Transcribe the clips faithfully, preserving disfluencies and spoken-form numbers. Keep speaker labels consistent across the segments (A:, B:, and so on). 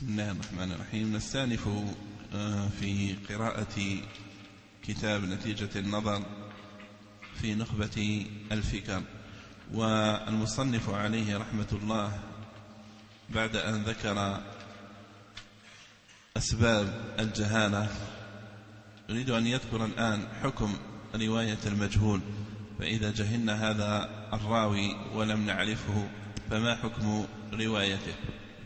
A: بسم الله الرحمن الرحيم. نستأنف في قراءة كتاب نتيجة النظر في نخبة الفكر، والمصنف عليه رحمة الله بعد أن ذكر أسباب الجهالة يريد أن يذكر الآن حكم رواية المجهول. فإذا جهلنا هذا الراوي ولم نعرفه فما حكم روايته؟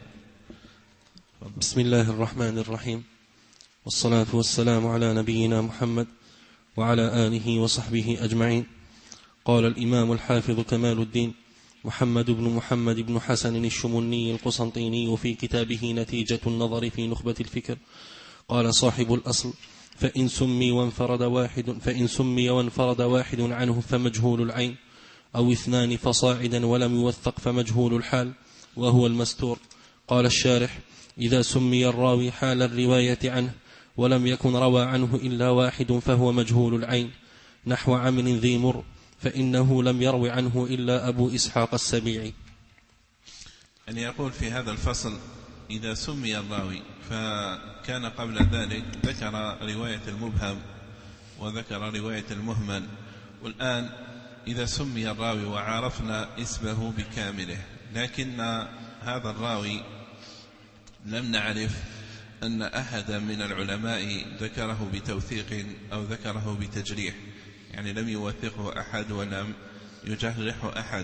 B: بسم الله الرحمن الرحيم، والصلاة والسلام على نبينا محمد وعلى آله وصحبه أجمعين. قال الإمام الحافظ كمال الدين محمد بن محمد بن حسن الشمني القسنطيني في كتابه نتيجة النظر في نخبة الفكر، قال صاحب الأصل: فإن سمي وانفرد واحد فإن سمي وانفرد واحد عنه فمجهول العين، أو اثنان فصاعدا ولم يوثق فمجهول الحال وهو المستور. قال الشارح: إذا سمي الراوي حال الرواية عنه ولم يكن روى عنه إلا واحد فهو مجهول العين، نحو عمرو ذي مر، فإنه لم يروي عنه إلا أبو إسحاق السبيعي.
A: أن يقول في هذا الفصل: إذا سمي الراوي، فكان قبل ذلك ذكر رواية المبهم وذكر رواية المهمل، والآن إذا سمي الراوي وعرفنا اسمه بكامله، لكن هذا الراوي لم نعرف أن أحدا من العلماء ذكره بتوثيق أو ذكره بتجريح، يعني لم يوثقه أحد ولم يجرحه أحد،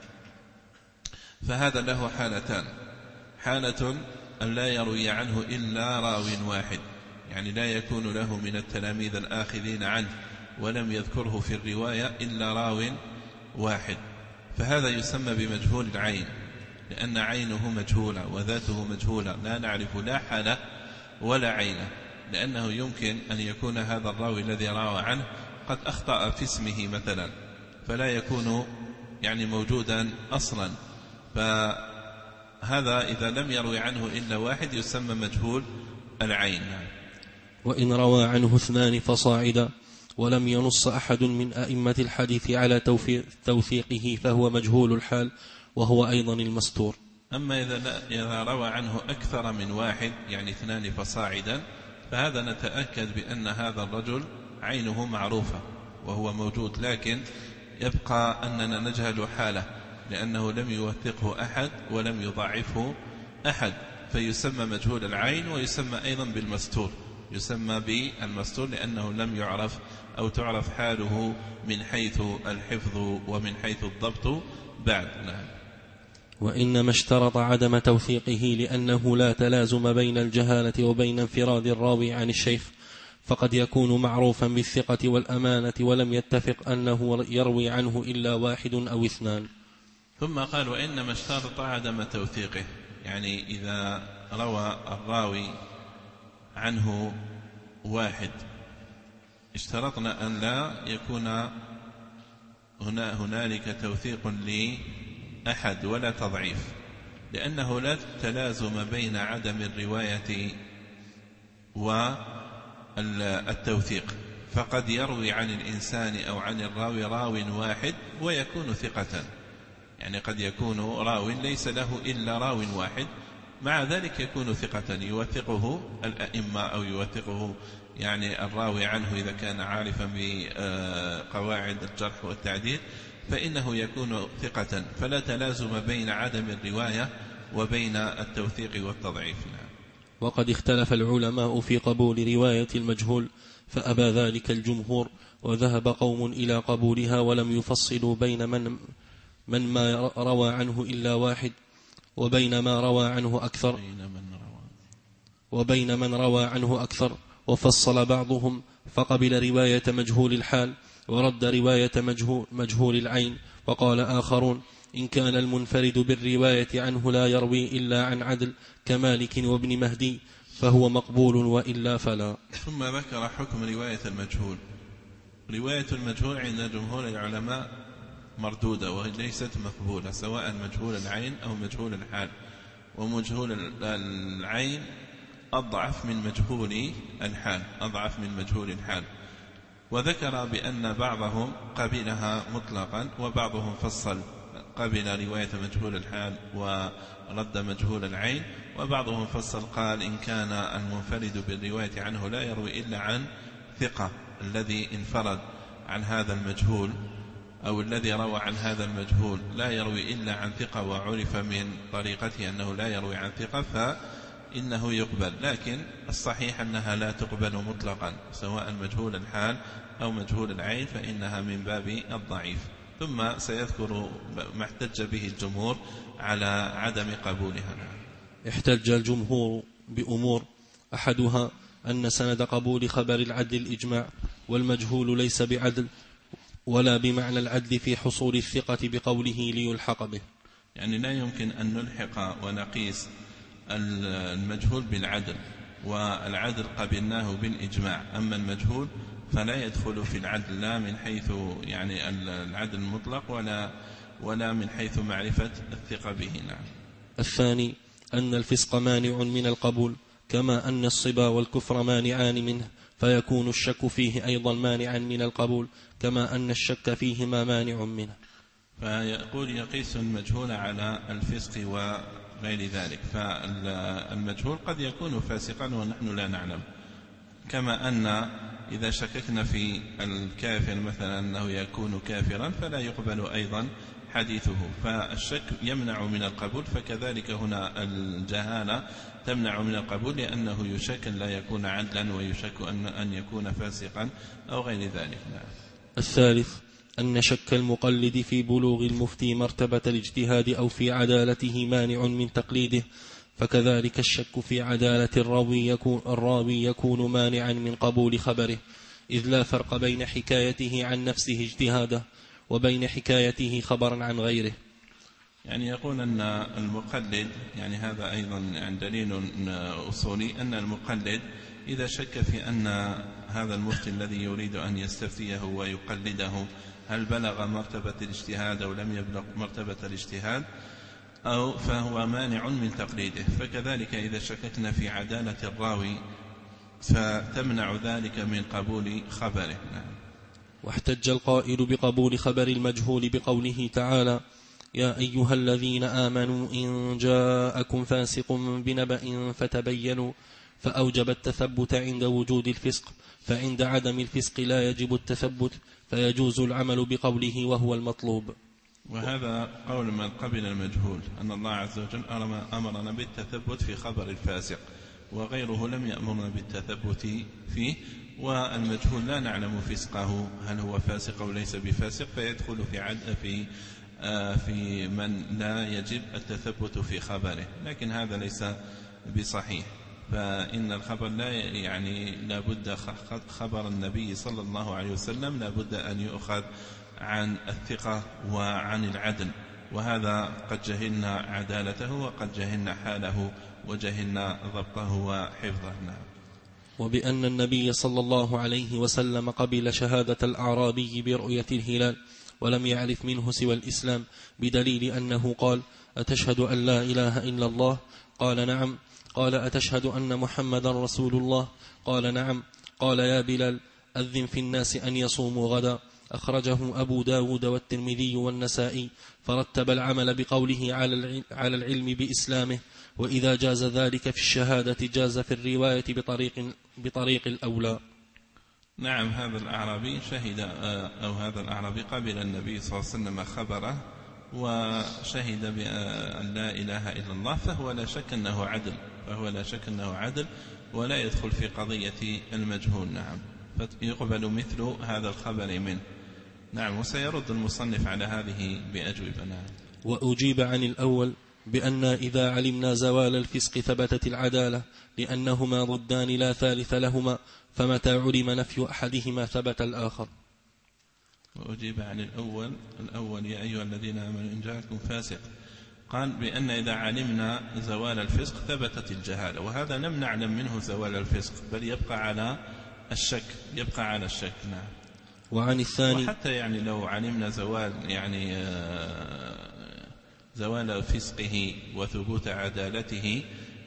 A: فهذا له حالتان: حالة أن لا يروي عنه إلا راو واحد، يعني لا يكون له من التلاميذ الآخذين عنه ولم يذكره في الرواية إلا راو واحد، فهذا يسمى بمجهول العين، لأن عينه مجهولة وذاته مجهولة، لا نعرف لا حالة ولا عينه، لأنه يمكن أن يكون هذا الراوي الذي روى عنه قد أخطأ في اسمه مثلا، فلا يكون يعني موجودا أصلا، فهذا إذا لم يروي عنه إلا واحد يسمى مجهول العين.
B: وإن روى عنه اثنان فصاعدا ولم ينص أحد من أئمة الحديث على توثيقه فهو مجهول الحال وهو أيضا المستور.
A: أما إذا روى عنه أكثر من واحد، يعني اثنان فصاعدا، فهذا نتأكد بأن هذا الرجل عينه معروفة وهو موجود، لكن يبقى أننا نجهل حاله لأنه لم يوثقه أحد ولم يضاعفه أحد، فيسمى مجهول العين، ويسمى أيضا بالمستور، يسمى بالمستور لأنه لم يعرف أو تعرف حاله من حيث الحفظ ومن حيث الضبط بعد. نعم.
B: وإنما اشترط عدم توثيقه لأنه لا تلازم بين الجهالة وبين انفراد الراوي عن الشيخ، فقد يكون معروفا بالثقة والأمانة ولم يتفق أنه يروي عنه إلا واحد أو اثنان.
A: ثم قال: وإنما اشترط عدم توثيقه، يعني إذا روى الراوي عنه واحد اشترطنا أن لا يكون هنا هنالك توثيق لأحد ولا تضعيف، لأنه لا تلازم بين عدم الرواية والتوثيق، فقد يروي عن الإنسان أو عن الراوي راو واحد ويكون ثقة، يعني قد يكون راو ليس له إلا راو واحد، مع ذلك يكون ثقة يوثقه الأئمة أو يوثقه يعني الراوي عنه إذا كان عارفا بقواعد الجرح والتعديل، فإنه يكون ثقة، فلا تلازم بين عدم الرواية وبين التوثيق والتضعيف.
B: وقد اختلف العلماء في قبول رواية المجهول، فأبى ذلك الجمهور، وذهب قوم إلى قبولها ولم يفصلوا بين من من ما روى عنه إلا واحد وبين ما روى عنه أكثر وبين من روى عنه أكثر وفصل بعضهم فقبل رواية مجهول الحال ورد رواية مجهول, مجهول العين. وقال آخرون: إن كان المنفرد بالرواية عنه لا يروي إلا عن عدل كمالك وابن مهدي فهو مقبول وإلا فلا.
A: ثم ذكر حكم رواية المجهول. رواية المجهول عند جمهور العلماء مردودة وليست مقبولة، سواء مجهول العين أو مجهول الحال، ومجهول العين أضعف من مجهول الحال أضعف من مجهول الحال وذكر بأن بعضهم قبلها مطلقا وبعضهم فصل قبل رواية مجهول الحال ورد مجهول العين، وبعضهم فصل قال إن كان المنفرد بالرواية عنه لا يروي إلا عن ثقة، الذي انفرد عن هذا المجهول أو الذي روى عن هذا المجهول لا يروي إلا عن ثقة وعرف من طريقته أنه لا يروي عن ثقة فإنه يقبل، لكن الصحيح أنها لا تقبل مطلقا سواء مجهول الحال أو مجهول العين، فإنها من باب الضعيف. ثم سيذكر ما احتج به الجمهور على عدم قبولها.
B: احتج الجمهور بأمور، أحدها أن سند قبول خبر العدل الإجماع، والمجهول ليس بعدل ولا بمعنى العدل في حصول الثقة بقوله ليلحق به.
A: يعني لا يمكن أن نلحق ونقيس المجهول بالعدل، والعدل قبلناه بالإجماع، أما المجهول فلا يدخل في العدل لا من حيث يعني العدل المطلق ولا ولا من حيث معرفة الثقة به. نعم.
B: الثاني أن الفسق مانع من القبول، كما أن الصبا والكفر مانعان منه، فيكون الشك فيه أيضا مانعا من القبول، كما أن الشك فيهما مانع منه.
A: فيقول يقيس المجهول على الفسق وغير ذلك، فالمجهول قد يكون فاسقا ونحن لا نعلم، كما أن إذا شككنا في الكافر مثلا أنه يكون كافرا فلا يقبل أيضا حديثه، فالشك يمنع من القبول، فكذلك هنا الجهالة تمنع من القبول، لأنه يشك لا يكون عدلا ويشك أن, أن يكون فاسقا أو غير ذلك. نعم.
B: الثالث أن شك المقلد في بلوغ المفتي مرتبة الاجتهاد أو في عدالته مانع من تقليده، فكذلك الشك في عدالة الراوي يكون, الراوي يكون مانعا من قبول خبره، إذ لا فرق بين حكايته عن نفسه اجتهاده وبين حكايته خبرا عن غيره.
A: يعني يقول أن المقلد، يعني هذا أيضا يعني دليل أصولي، أن المقلد إذا شك في أن هذا المفتي الذي يريد أن يستفتيه ويقلده هل بلغ مرتبة الاجتهاد أو لم يبلغ مرتبة الاجتهاد أو فهو مانع من تقليده، فكذلك إذا شككنا في عدالة الراوي فتمنع ذلك من قبول خبره. نعم.
B: واحتج القائل بقبول خبر المجهول بقوله تعالى يا أيها الذين آمنوا إن جاءكم فاسق بنبأ فتبينوا، فأوجب التثبت عند وجود الفسق، فعند عدم الفسق لا يجب التثبت، فيجوز العمل بقوله وهو المطلوب.
A: وهذا قول من قبل المجهول، أن الله عز وجل أمرنا بالتثبت في خبر الفاسق، وغيره لم يأمرنا بالتثبت فيه، والمجهول لا نعلم فسقه هل هو فاسق أو ليس بفاسق، فيدخل في عد في آه في من لا يجب التثبت في خبره، لكن هذا ليس بصحيح، فإن الخبر لا يعني لا بد خبر النبي صلى الله عليه وسلم لا بد أن يؤخذ عن الثقة وعن العدل، وهذا قد جهلنا عدالته وقد جهلنا حاله وجهلنا ضبطه وحفظه.
B: وبأن النبي صلى الله عليه وسلم قبل شهادة الأعرابي برؤية الهلال ولم يعرف منه سوى الإسلام، بدليل أنه قال أتشهد أن لا إله إلا الله؟ قال نعم. قال أتشهد أن محمد رسول الله؟ قال نعم. قال يا بلال أذن في الناس أن يصوموا غدا. أخرجه أبو داود والترمذي والنسائي، فرتب العمل بقوله على العلم بإسلامه، وإذا جاز ذلك في الشهادة جاز في الرواية بطريق, بطريق الأولى.
A: نعم. هذا الأعرابي شهد أو هذا الأعرابي قبل النبي صلى الله عليه وسلم خبره وشهد بأن لا إله إلا الله، فهو لا شك أنه عدل فهو لا شك أنه عدل ولا يدخل في قضية المجهول. نعم. فيقبل مثل هذا الخبر منه. نعم. وسيرد المصنف على هذه بأجوبة. نعم.
B: وأجيب عن الأول بأن إذا علمنا زوال الفسق ثبتت العدالة، لأنهما ضدان لا ثالث لهما، فمتى علم نفي أحدهما ثبت الآخر.
A: وأجيب عن الأول الأول يا أيها الذين آمنوا إن جاءكم فاسق، قال بأن إذا علمنا زوال الفسق ثبتت الجهالة، وهذا لم نعلم منه زوال الفسق بل يبقى على الشك يبقى على الشك. نعم.
B: وعن الثاني
A: وحتى يعني لو علمنا زوال يعني زوال فسقه وثبوت عدالته،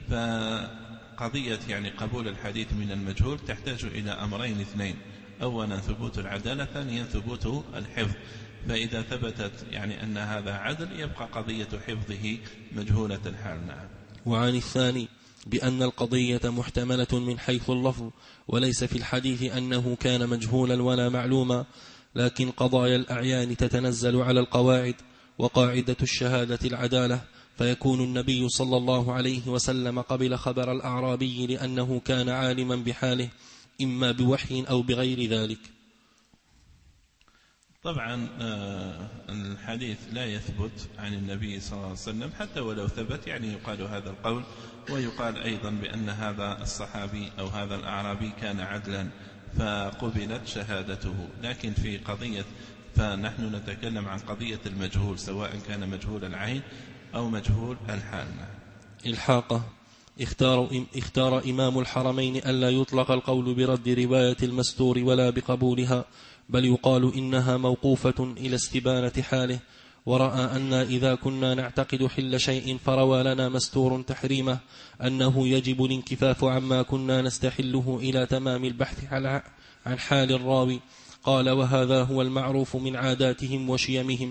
A: فقضية يعني قبول الحديث من المجهول تحتاج إلى أمرين اثنين، أولا ثبوت العدالة، ثانيا ثبوت الحفظ، فإذا ثبتت يعني أن هذا عدل يبقى قضية حفظه مجهولة الحال. نعم.
B: وعن الثاني بأن القضية محتملة من حيث اللفظ، وليس في الحديث أنه كان مجهولا ولا معلوما، لكن قضايا الأعيان تتنزل على القواعد، وقاعدة الشهادة العدالة، فيكون النبي صلى الله عليه وسلم قبل خبر الأعرابي لأنه كان عالما بحاله إما بوحي أو بغير ذلك.
A: طبعا الحديث لا يثبت عن النبي صلى الله عليه وسلم، حتى ولو ثبت يعني يقال هذا القول، ويقال أيضا بأن هذا الصحابي أو هذا الأعرابي كان عدلا فقبلت شهادته. لكن في قضية فنحن نتكلم عن قضية المجهول، سواء كان مجهول العين أو مجهول الحال.
B: الحاقة. اختار, اختار إمام الحرمين ألا يطلق القول برد رواية المستور ولا بقبولها، بل يقال إنها موقوفة إلى استبانة حاله، ورأى أن إذا كنا نعتقد حل شيء فروى لنا مستور تحريمه أنه يجب الانكفاف عما كنا نستحله إلى تمام البحث عن حال الراوي. قال: وهذا هو المعروف من عاداتهم وشيمهم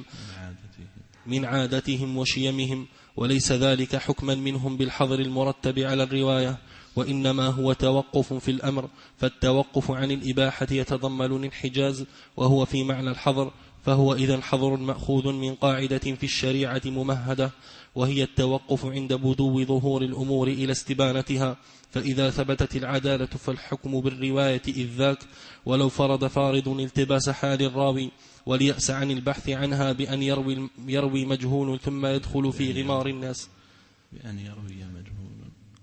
B: من عادتهم وشيمهم وليس ذلك حكما منهم بالحظر المرتب على الرواية، وإنما هو توقف في الأمر، فالتوقف عن الإباحة يتضمن الانحجاز وهو في معنى الحظر، فهو إذن حظر مأخوذ من قاعدة في الشريعة ممهدة، وهي التوقف عند بدو ظهور الأمور إلى استبانتها، فإذا ثبتت العدالة فالحكم بالرواية إذ ذاك، ولو فرض فارض التباس حال الراوي، وليأس عن البحث عنها بأن يروي, يروي مجهول ثم يدخل في غمار الناس
A: بأن يروي مجهول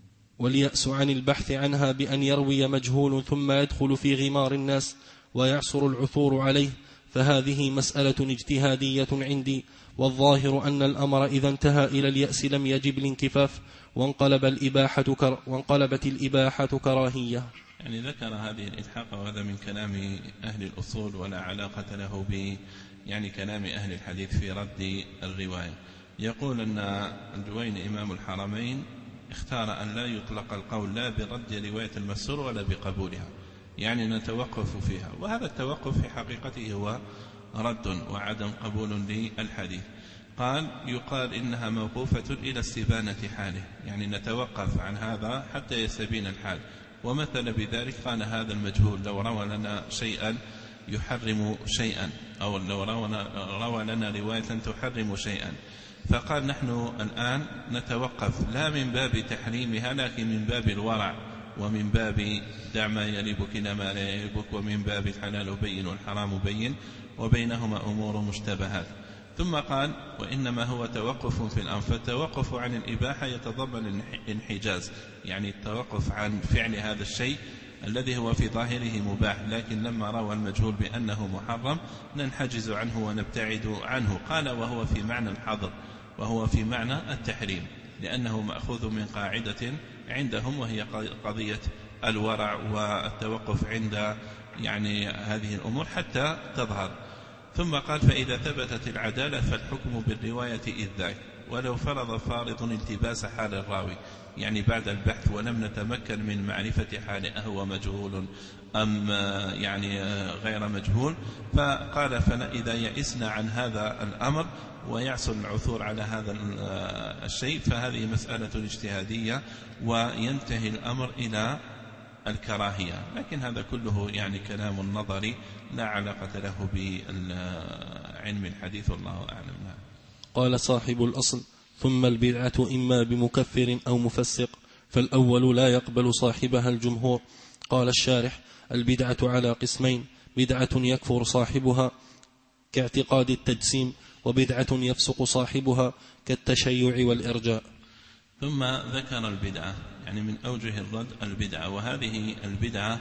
B: وليأس عن البحث عنها بأن يروي مجهول ثم يدخل في غمار الناس ويعصر العثور عليه، فهذه مسألة اجتهادية عندي، والظاهر أن الأمر إذا انتهى إلى اليأس لم يجب الانكفاف، وانقلب الإباحة كر وانقلبت الإباحة كراهية.
A: يعني ذكر هذه الإلحاق، وهذا من كلام أهل الأصول ولا علاقة له ب يعني كلام أهل الحديث في رد الرواية. يقول أن الجويني إمام الحرمين اختار أن لا يطلق القول لا برد رواية المسور ولا بقبولها، يعني نتوقف فيها، وهذا التوقف في حقيقته هو رد وعدم قبول للحديث. قال: يقال إنها موقوفة إلى استبانة حاله، يعني نتوقف عن هذا حتى يستبين الحال. ومثل بذلك قال: هذا المجهول لو روى لنا شيئا يحرم شيئا، أو لو روى لنا رواية تحرم شيئا، فقال: نحن الآن نتوقف لا من باب تحريمها لكن من باب الورع، ومن باب دع ما يليبك إلى ما لا يليبك، ومن باب الحلال بين والحرام بين وبينهما أمور مشتبهات. ثم قال: وإنما هو توقف في الأمر، فالتوقف عن الإباحة يتضمن الانحجاز، يعني التوقف عن فعل هذا الشيء الذي هو في ظاهره مباح، لكن لما روى المجهول بأنه محرم ننحجز عنه ونبتعد عنه. قال: وهو في معنى الحظر، وهو في معنى التحريم، لأنه مأخوذ من قاعدة عندهم وهي قضية الورع والتوقف عند يعني هذه الأمور حتى تظهر. ثم قال: فإذا ثبتت العدالة فالحكم بالرواية إذ ذاك، ولو فرض فارض التباس حال الراوي، يعني بعد البحث ولم نتمكن من معرفة حاله أهو مجهول أم يعني غير مجهول، فقال: فإذا يئسنا عن هذا الأمر ويعسر العثور على هذا الشيء فهذه مسألة اجتهادية وينتهي الأمر إلى الكراهية. لكن هذا كله يعني كلام نظري لا علاقة له بعلم الحديث، والله أعلم.
B: قال صاحب الأصل: ثم البدعة إما بمكفر أو مفسق، فالأول لا يقبل صاحبها الجمهور. قال الشارح: البدعة على قسمين: بدعة يكفر صاحبها كاعتقاد التجسيم، وبدعة يفسق صاحبها كالتشيع والإرجاء.
A: ثم ذكر البدعة يعني من أوجه الرد البدعة، وهذه البدعة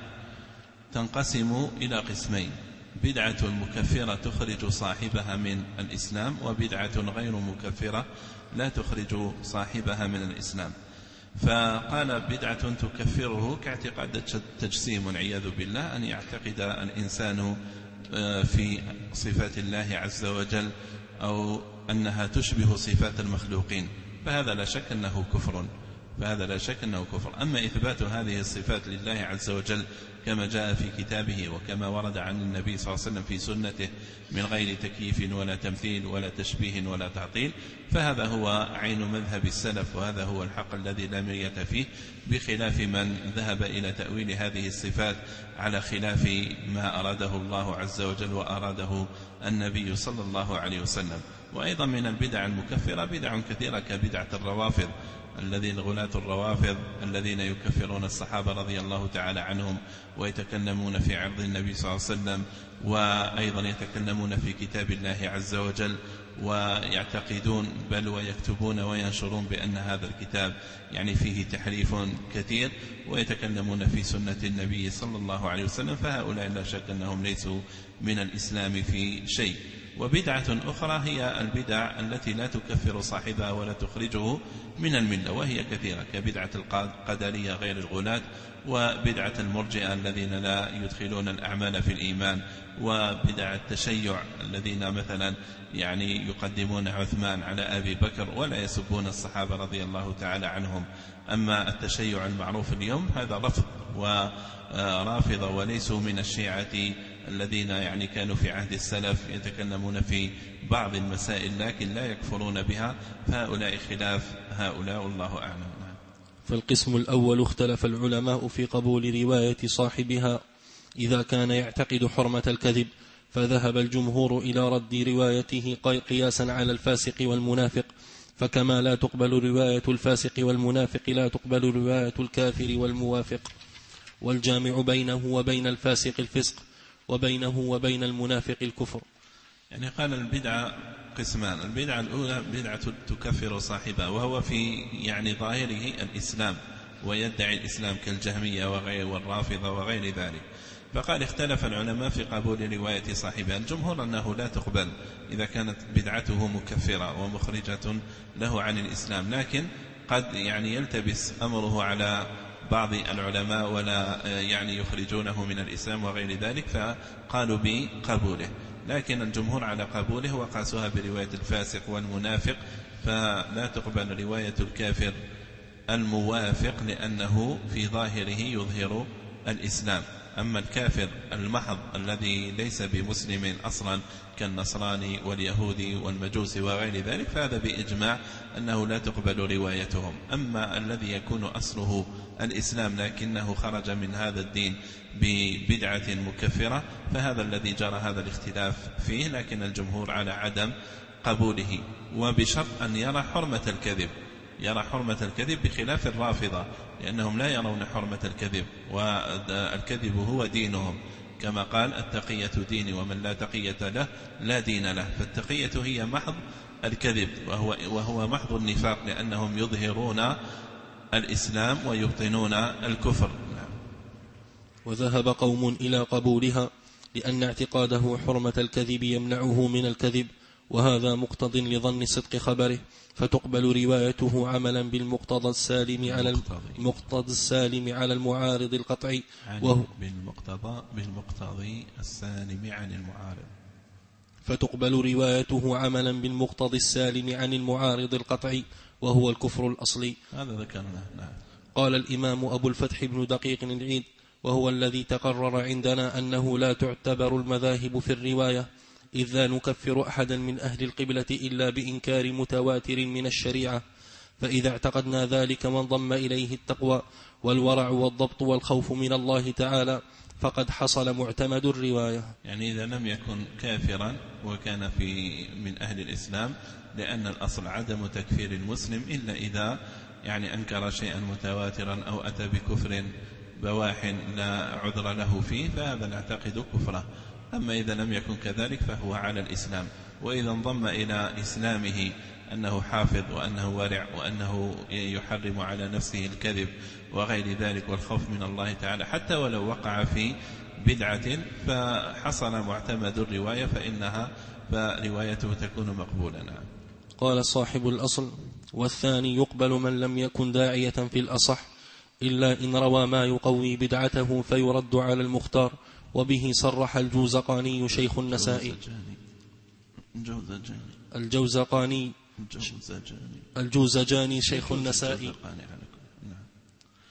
A: تنقسم إلى قسمين: بدعة مكفرة تخرج صاحبها من الإسلام، وبدعة غير مكفرة لا تخرج صاحبها من الإسلام. فقال: بدعة تكفره كاعتقاد التجسيم والعياذ بالله، أن يعتقد الإنسان في صفات الله عز وجل أو أنها تشبه صفات المخلوقين، فهذا لا شك أنه كفر. فهذا لا شك أنه كفر. أما إثبات هذه الصفات لله عز وجل كما جاء في كتابه وكما ورد عن النبي صلى الله عليه وسلم في سنته من غير تكييف ولا تمثيل ولا تشبيه ولا تعطيل، فهذا هو عين مذهب السلف، وهذا هو الحق الذي لا مرية فيه، بخلاف من ذهب إلى تأويل هذه الصفات على خلاف ما أراده الله عز وجل وأراده النبي صلى الله عليه وسلم. وأيضا من البدع المكفرة بدع كثيرة كبدعة الروافض، الذين غلاة الروافض الذين يكفرون الصحابة رضي الله تعالى عنهم ويتكلمون في عرض النبي صلى الله عليه وسلم، وأيضا يتكلمون في كتاب الله عز وجل، ويعتقدون بل ويكتبون وينشرون بأن هذا الكتاب يعني فيه تحريف كثير، ويتكلمون في سنة النبي صلى الله عليه وسلم، فهؤلاء لا شك أنهم ليسوا من الإسلام في شيء. وبدعة أخرى هي البدع التي لا تكفر صاحبها ولا تخرجه من الملة، وهي كثيرة كبدعة القدرية غير الغلاة، وبدعة المرجئة الذين لا يدخلون الأعمال في الإيمان، وبدع التشيع الذين مثلا يعني يقدمون عثمان على أبي بكر ولا يسبون الصحابة رضي الله تعالى عنهم. أما التشيع المعروف اليوم هذا رفض ورافضة، وليسوا من الشيعة الذين يعني كانوا في عهد السلف يتكلمون في بعض المسائل لكن لا يكفرون بها، فهؤلاء خلاف هؤلاء والله أعلم.
B: فالقسم الأول اختلف العلماء في قبول رواية صاحبها إذا كان يعتقد حرمة الكذب، فذهب الجمهور إلى رد روايته قياسا على الفاسق والمنافق، فكما لا تقبل رواية الفاسق والمنافق لا تقبل رواية الكافر والموافق، والجامع بينه وبين الفاسق الفسق وبينه وبين المنافق الكفر.
A: يعني قال البدعة قسمان: البدعة الأولى بدعة تكفر صاحبها وهو في يعني ظاهره الإسلام ويدعي الإسلام كالجهمية وغير والرافضة وغير ذلك. فقال اختلف العلماء في قبول رواية صاحبها. الجمهور أنه لا تقبل إذا كانت بدعته مكفرة ومخرجة له عن الإسلام، لكن قد يعني يلتبس أمره على بعض العلماء ولا يعني يخرجونه من الإسلام وغير ذلك، فقالوا بقبوله. لكن الجمهور على قبوله وقاسوها برواية الفاسق والمنافق، فلا تقبل رواية الكافر الموافق لأنه في ظاهره يظهر الإسلام. أما الكافر المحض الذي ليس بمسلم أصلا كالنصراني واليهودي والمجوس وغير ذلك، فهذا بإجماع أنه لا تقبل روايتهم. أما الذي يكون أصله الإسلام لكنه خرج من هذا الدين ببدعة مكفرة، فهذا الذي جرى هذا الاختلاف فيه، لكن الجمهور على عدم قبوله، وبشرط أن يرى حرمة الكذب، يرى حرمة الكذب بخلاف الرافضة، لأنهم لا يرون حرمة الكذب، والكذب هو دينهم، كما قال: التقية ديني ومن لا تقية له لا دين له. فالتقية هي محض الكذب، وهو, وهو محض النفاق، لأنهم يظهرون الإسلام ويبطنون الكفر.
B: وذهب قوم إلى قبولها لأن اعتقاده حرمة الكذب يمنعه من الكذب، وهذا مقتض لظن صدق خبره، فتقبل روايته عملا بالمقتضى السالم على المقتضى السالم على المعارض القطعي، وهو
A: بالمقتضى بالمقتضي السالم عن المعارض
B: فتقبل روايته عملا بالمقتضى السالم عن المعارض القطعي، وهو الكفر الأصلي.
A: هذا ذكرناه. نعم.
B: قال الإمام أبو الفتح بن دقيق العيد: وهو الذي تقرر عندنا أنه لا تعتبر المذاهب في الرواية، إذ لا نكفر أحدا من أهل القبلة إلا بإنكار متواتر من الشريعة، فإذا اعتقدنا ذلك وانضم إليه التقوى والورع والضبط والخوف من الله تعالى فقد حصل معتمد الرواية.
A: يعني إذا لم يكن كافرا وكان في من أهل الإسلام، لأن الأصل عدم تكفير المسلم إلا إذا يعني أنكر شيئا متواترا أو أتى بكفر بواح لا عذر له فيه، فهذا نعتقد كفره. أما إذا لم يكن كذلك فهو على الإسلام، وإذا انضم إلى إسلامه أنه حافظ وأنه ورع وأنه يحرم على نفسه الكذب وغير ذلك والخوف من الله تعالى، حتى ولو وقع في بدعة فحصل معتمد الرواية فإنها فروايته تكون مقبولة.
B: قال صاحب الأصل: والثاني يقبل من لم يكن داعية في الأصح إلا إن روى ما يقوي بدعته فيرد على المختار، وبه صرح الجوزقاني شيخ النسائي الجوزقاني الجوزجاني شيخ النسائي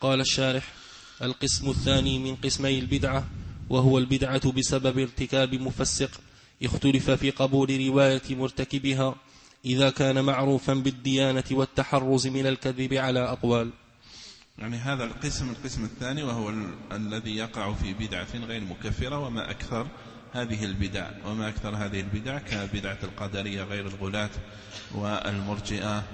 B: قال الشارح: القسم الثاني من قسمي البدعة، وهو البدعة بسبب ارتكاب مفسق، اختلف في قبول رواية مرتكبها إذا كان معروفا بالديانة والتحرز من الكذب على أقوال.
A: يعني هذا القسم القسم الثاني، وهو ال- الذي يقع في بدعة غير مكفرة. وما أكثر هذه البدع وما أكثر هذه البدع كبدعة القدرية غير الغلاة والمرجئة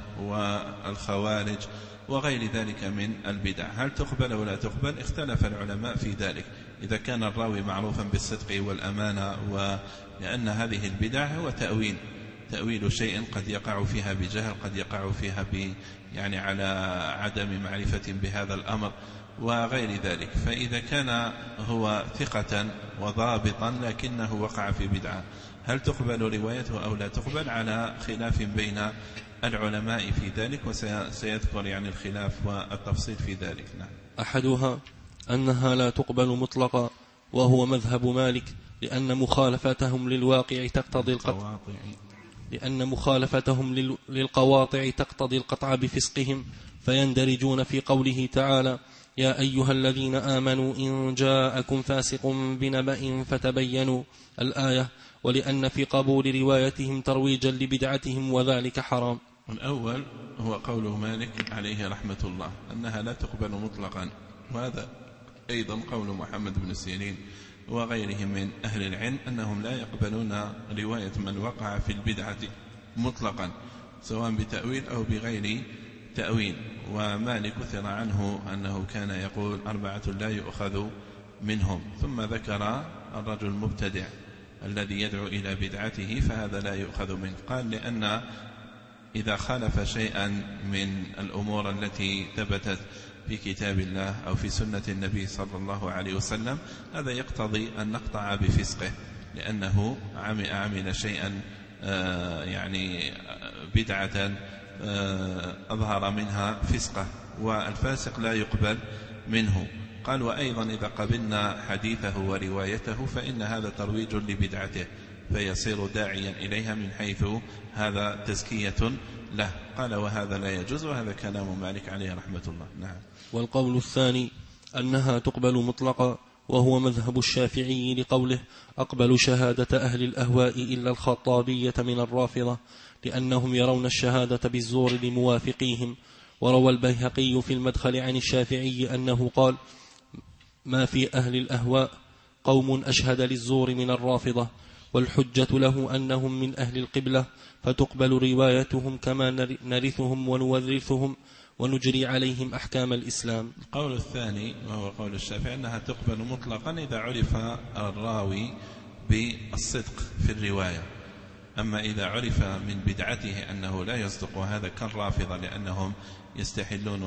A: والخوارج وغير ذلك من البدع. هل تقبل ولا تقبل؟ اختلف العلماء في ذلك. إذا كان الراوي معروفا بالصدق والأمانة، ولأن هذه البدع هو تأويل تأويل شيء قد يقع فيها بجهل، قد يقع فيها ب يعني على عدم معرفة بهذا الأمر وغير ذلك. فإذا كان هو ثقة وضابطا لكنه وقع في بدعة، هل تقبل روايته أو لا تقبل؟ على خلاف بين العلماء في ذلك، وسيذكر يعني الخلاف والتفصيل في ذلك. نعم.
B: أحدها أنها لا تقبل مطلقا، وهو مذهب مالك، لأن مخالفتهم للواقع تقتضي القطع لأن مخالفتهم للقواطع تقتضي القطع بفسقهم، فيندرجون في قوله تعالى: يا أيها الذين آمنوا إن جاءكم فاسق بنبأ فتبينوا الآية، ولأن في قبول روايتهم ترويجا لبدعتهم، وذلك حرام.
A: الأول هو قول مالك عليه رحمة الله أنها لا تقبل مطلقا، وهذا أيضا قول محمد بن سيرين وغيرهم من أهل العلم، أنهم لا يقبلون رواية من وقع في البدعة مطلقا سواء بتأويل أو بغير تأويل. ومالك ثر عنه أنه كان يقول أربعة لا يؤخذ منهم، ثم ذكر الرجل المبتدع الذي يدعو إلى بدعته فهذا لا يؤخذ منه. قال لأن إذا خالف شيئا من الأمور التي ثبتت في كتاب الله أو في سنة النبي صلى الله عليه وسلم هذا يقتضي أن نقطع بفسقه، لأنه عمل شيئا يعني بدعة أظهر منها فسقه، والفاسق لا يقبل منه. قال: وأيضا إذا قبلنا حديثه وروايته فإن هذا ترويج لبدعته، فيصير داعيا إليها من حيث هذا تزكية له. قال: وهذا لا يجوز، وهذا كلام مالك عليه رحمة الله. نعم.
B: والقول الثاني أنها تقبل مطلقا، وهو مذهب الشافعي لقوله: أقبل شهادة أهل الأهواء إلا الخطابية من الرافضة، لأنهم يرون الشهادة بالزور لموافقيهم. وروى البيهقي في المدخل عن الشافعي أنه قال: ما في أهل الأهواء قوم أشهد للزور من الرافضة، والحجة له أنهم من أهل القبلة، فتقبل روايتهم كما نرثهم ونورثهم ونجري عليهم أحكام الإسلام.
A: القول الثاني وهو قول الشافعي أنها تقبل مطلقا إذا عرف الراوي بالصدق في الرواية. أما إذا عرف من بدعته أنه لا يصدق، وهذا كالرافضة لأنهم يستحلون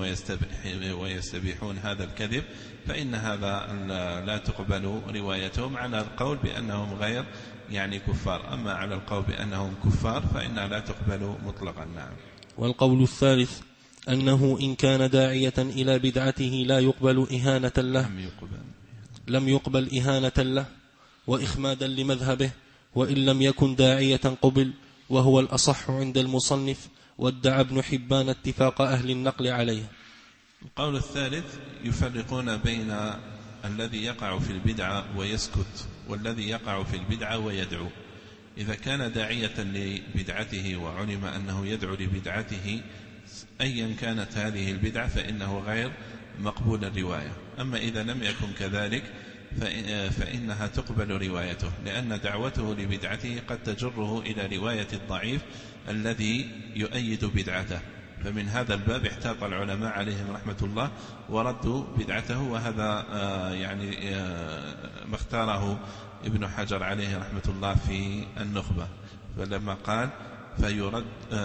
A: ويستبيحون هذا الكذب، فإن هذا لا تقبل روايتهم على القول بأنهم غير يعني كفار. أما على القول بأنهم كفار فإنها لا تقبل مطلقا. نعم.
B: والقول الثالث أنه إن كان داعية إلى بدعته لا يقبل إهانة له لم يقبل, لم يقبل إهانة له وإخمادا لمذهبه، وإن لم يكن داعية قبل، وهو الأصح عند المصنف، وادعى ابن حبان اتفاق أهل النقل عليه.
A: القول الثالث يفرقون بين الذي يقع في البدعة ويسكت والذي يقع في البدعة ويدعو. إذا كان داعية لبدعته وعلم أنه يدعو لبدعته أيا كانت هذه البدعة فإنه غير مقبول الرواية. أما إذا لم يكن كذلك فإنها تقبل روايته، لأن دعوته لبدعته قد تجره إلى رواية الضعيف الذي يؤيد بدعته. فمن هذا الباب احتاط العلماء عليهم رحمة الله وردوا بدعته، وهذا يعني ما اختاره ابن حجر عليه رحمة الله في النخبة، فلما قال فيرد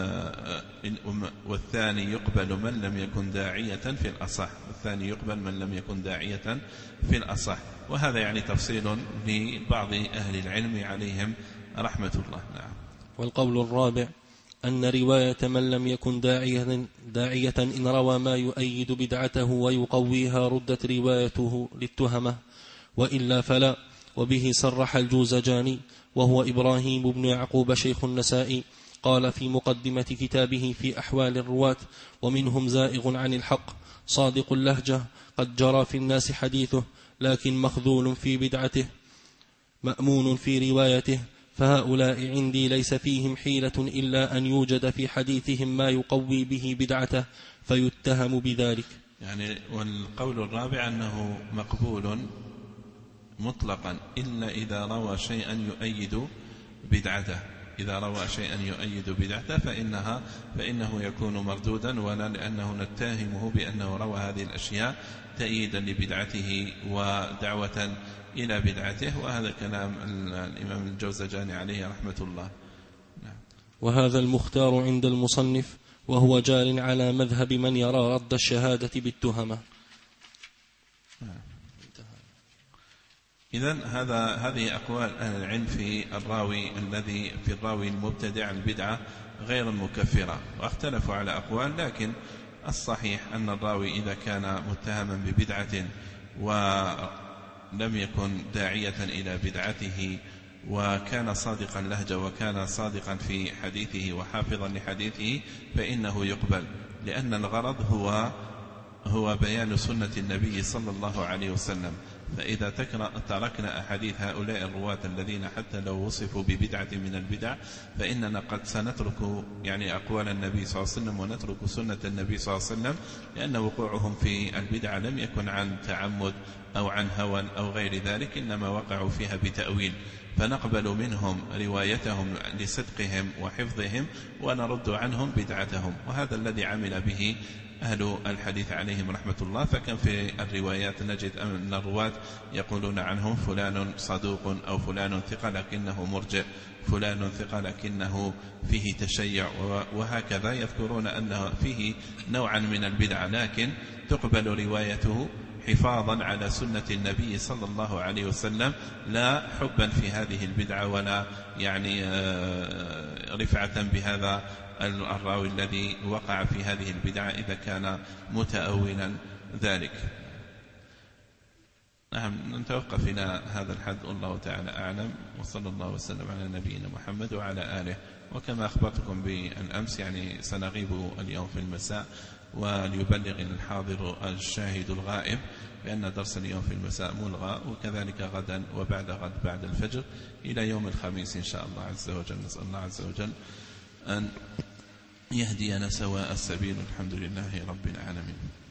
A: والثاني يقبل من لم يكن داعية في الأصح، والثاني يقبل من لم يكن داعية في الأصح. وهذا يعني تفصيل لبعض أهل العلم عليهم رحمة الله. نعم.
B: والقول الرابع أن رواية من لم يكن داعية, داعية إن روى ما يؤيد بدعته ويقويها ردت روايته للتهمة، وإلا فلا. وبه صرح الجوزجاني وهو إبراهيم بن يعقوب شيخ النسائي قال في مقدمة كتابه في أحوال الرواة: ومنهم زائغ عن الحق صادق اللهجة قد جرى في الناس حديثه، لكن مخذول في بدعته مأمون في روايته، فهؤلاء عندي ليس فيهم حيلة إلا أن يوجد في حديثهم ما يقوي به بدعته فيتهم بذلك.
A: يعني والقول الرابع أنه مقبول مطلقا إلا إذا روى شيئا يؤيد بدعته، إذا روى شيئا يؤيد بدعته فإنها فإنه يكون مردودا، ولا لأنه نتهمه بأنه روى هذه الأشياء تأييدا لبدعته ودعوة إلى بدعته. وهذا كلام الإمام الجوزجاني عليه رحمة الله. نعم.
B: وهذا المختار عند المصنف، وهو جار على مذهب من يرى رد الشهادة بالتهمة.
A: إذن هذا هذه أقوال أهل العلم في الراوي الذي في الراوي المبتدع البدعة غير المكفرة، واختلفوا على أقوال، لكن الصحيح أن الراوي إذا كان متهما ببدعة ولم يكن داعية إلى بدعته وكان صادقا لهجة وكان صادقا في حديثه وحافظا لحديثه فإنه يقبل، لأن الغرض هو هو بيان سنة النبي صلى الله عليه وسلم. فإذا تركنا أحاديث هؤلاء الرواة الذين حتى لو وصفوا ببدعة من البدع فإننا قد سنترك يعني أقوال النبي صلى الله عليه وسلم ونترك سنة النبي صلى الله عليه وسلم، لأن وقوعهم في البدع لم يكن عن تعمد أو عن هوى أو غير ذلك، إنما وقعوا فيها بتأويل، فنقبل منهم روايتهم لصدقهم وحفظهم ونرد عنهم بدعتهم. وهذا الذي عمل به أهل الحديث عليهم رحمة الله. فكان في الروايات نجد أن الرواة يقولون عنهم فلان صدوق أو فلان ثقة لكنه مرجئ، فلان ثقة لكنه فيه تشيع، وهكذا يذكرون أنه فيه نوعا من البدع، لكن تقبل روايته حفاظا على سنة النبي صلى الله عليه وسلم، لا حبا في هذه البدعة ولا يعني رفعة بهذا الراوي الذي وقع في هذه البدعة إذا كان متأولا ذلك. نعم، نتوقف إلى هذا الحد والله تعالى أعلم، وصلى الله وسلم على نبينا محمد وعلى آله. وكما أخبرتكم بالأمس يعني سنغيب اليوم في المساء، وليبلغ الحاضر الشاهد الغائب بأن درس اليوم في المساء ملغى، وكذلك غدا وبعد غد بعد الفجر إلى يوم الخميس إن شاء الله عز وجل. نسأل الله عز وجل أن يهدينا سواء السبيل. الحمد لله رب العالمين.